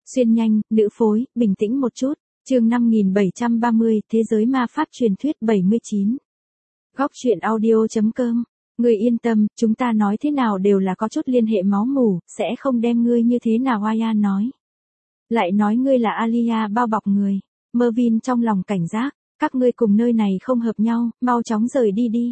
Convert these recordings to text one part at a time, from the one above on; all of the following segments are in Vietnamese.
Xuyên nhanh, nữ phối, bình tĩnh một chút. Chương 5730, Thế giới ma pháp truyền thuyết 79. Góc truyện audio.com. Ngươi yên tâm, chúng ta nói thế nào đều là có chút liên hệ máu mủ, sẽ không đem ngươi như thế nào. Ryan nói. Lại nói ngươi là Alia bao bọc người. Mervyn trong lòng cảnh giác, các ngươi cùng nơi này không hợp nhau, mau chóng rời đi đi.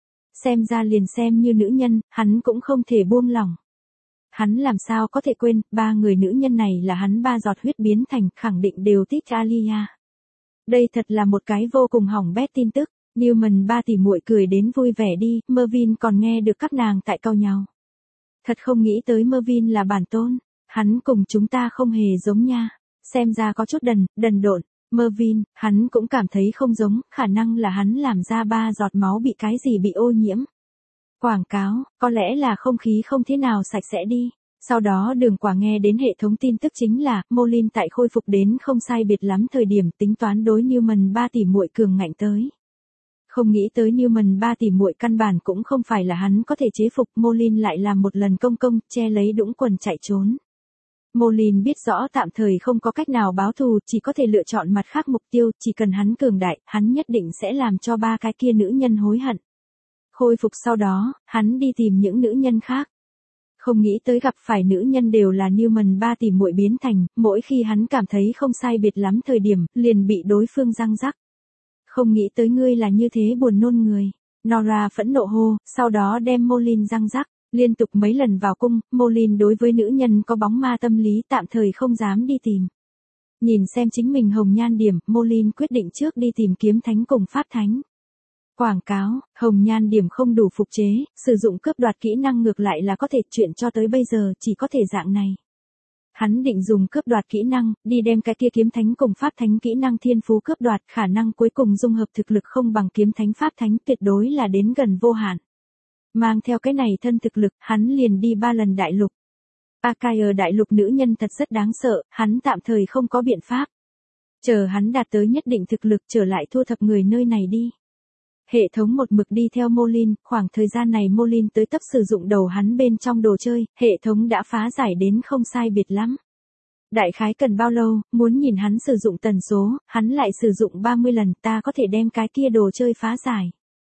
Xem ra liền xem như nữ nhân, hắn cũng không thể buông lỏng. Hắn làm sao có thể quên, 3 người nữ nhân này là hắn 3 giọt huyết biến thành, khẳng định đều thích Alia. Đây thật là một cái vô cùng hỏng bét tin tức. Newman 3 tỷ muội cười đến vui vẻ đi, Mervyn còn nghe được các nàng tại cau nhau. Thật không nghĩ tới Mervyn là bản tôn, hắn cùng chúng ta không hề giống nha, xem ra có chút đần độn. Mervyn, hắn cũng cảm thấy không giống, khả năng là hắn làm ra 3 giọt máu bị cái gì bị ô nhiễm. Quảng cáo, có lẽ là không khí không thế nào sạch sẽ đi. Sau đó Đường Quả nghe đến hệ thống tin tức chính là, Molin tại khôi phục đến không sai biệt lắm thời điểm tính toán đối Newman 3 tỷ muội cường ngạnh tới. Không nghĩ tới Newman 3 tỷ muội căn bản cũng không phải là hắn có thể chế phục, Molin lại làm một lần công che lấy đũng quần chạy trốn. Molin biết rõ tạm thời không có cách nào báo thù, chỉ có thể lựa chọn mặt khác mục tiêu, chỉ cần hắn cường đại, hắn nhất định sẽ làm cho 3 cái kia nữ nhân hối hận. Khôi phục sau đó, hắn đi tìm những nữ nhân khác. Không nghĩ tới gặp phải nữ nhân đều là Newman 3 tỷ muội biến thành, mỗi khi hắn cảm thấy không sai biệt lắm thời điểm, liền bị đối phương răng rắc. Không nghĩ tới ngươi là như thế buồn nôn người. Nora phẫn nộ hô, sau đó đem Molin răng rắc, liên tục mấy lần vào cung, Molin đối với nữ nhân có bóng ma tâm lý tạm thời không dám đi tìm. Nhìn xem chính mình hồng nhan điểm, Molin quyết định trước đi tìm kiếm thánh cùng pháp thánh. Quảng cáo, hồng nhan điểm không đủ phục chế, sử dụng cướp đoạt kỹ năng ngược lại là có thể, chuyện cho tới bây giờ chỉ có thể dạng này. Hắn định dùng cướp đoạt kỹ năng, đi đem cái kia kiếm thánh cùng pháp thánh kỹ năng thiên phú cướp đoạt, khả năng cuối cùng dung hợp thực lực không bằng kiếm thánh pháp thánh, tuyệt đối là đến gần vô hạn. Mang theo cái này thân thực lực, hắn liền đi 3 lần đại lục. Arcaia đại lục nữ nhân thật rất đáng sợ, hắn tạm thời không có biện pháp. Chờ hắn đạt tới nhất định thực lực trở lại thu thập người nơi này đi. Hệ thống một mực đi theo Molin, khoảng thời gian này Molin tới tấp sử dụng đầu hắn bên trong đồ chơi, hệ thống đã phá giải đến không sai biệt lắm. Đại khái cần bao lâu, muốn nhìn hắn sử dụng tần số, hắn lại sử dụng 30 lần, ta có thể đem cái kia đồ chơi phá giải.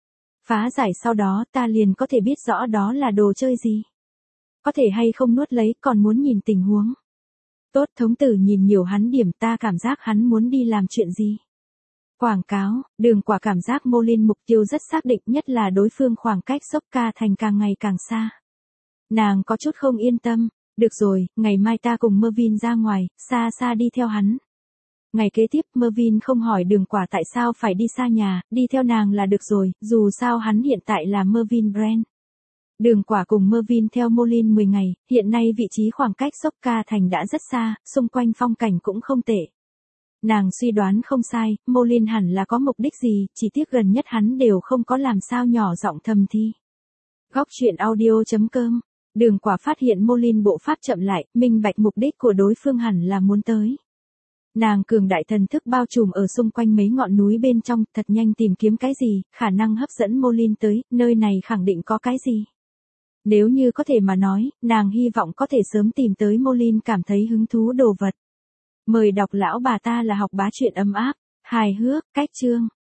Phá giải sau đó ta liền có thể biết rõ đó là đồ chơi gì. Có thể hay không nuốt lấy, còn muốn nhìn tình huống. Tốt, thống tử nhìn nhiều hắn điểm, ta cảm giác hắn muốn đi làm chuyện gì. Quảng cáo, Đường Quả cảm giác Molin mục tiêu rất xác định, nhất là đối phương khoảng cách Sokka thành càng ngày càng xa. Nàng có chút không yên tâm, được rồi, ngày mai ta cùng Mervyn ra ngoài, xa xa đi theo hắn. Ngày kế tiếp Mervyn không hỏi Đường Quả tại sao phải đi xa nhà, đi theo nàng là được rồi, dù sao hắn hiện tại là Mervyn Brand. Đường Quả cùng Mervyn theo Molin 10 ngày, hiện nay vị trí khoảng cách Sokka thành đã rất xa, xung quanh phong cảnh cũng không tệ. Nàng suy đoán không sai, Molin hẳn là có mục đích gì, chỉ tiếc gần nhất hắn đều không có làm sao nhỏ giọng thầm thi. Góc truyện audio.com. Đường Quả phát hiện Molin bộ pháp chậm lại, minh bạch mục đích của đối phương hẳn là muốn tới. Nàng cường đại thần thức bao trùm ở xung quanh mấy ngọn núi bên trong, thật nhanh tìm kiếm cái gì, khả năng hấp dẫn Molin tới, nơi này khẳng định có cái gì. Nếu như có thể mà nói, nàng hy vọng có thể sớm tìm tới Molin cảm thấy hứng thú đồ vật. Mời đọc lão bà ta là học bá truyện ấm áp, hài hước, cách chương.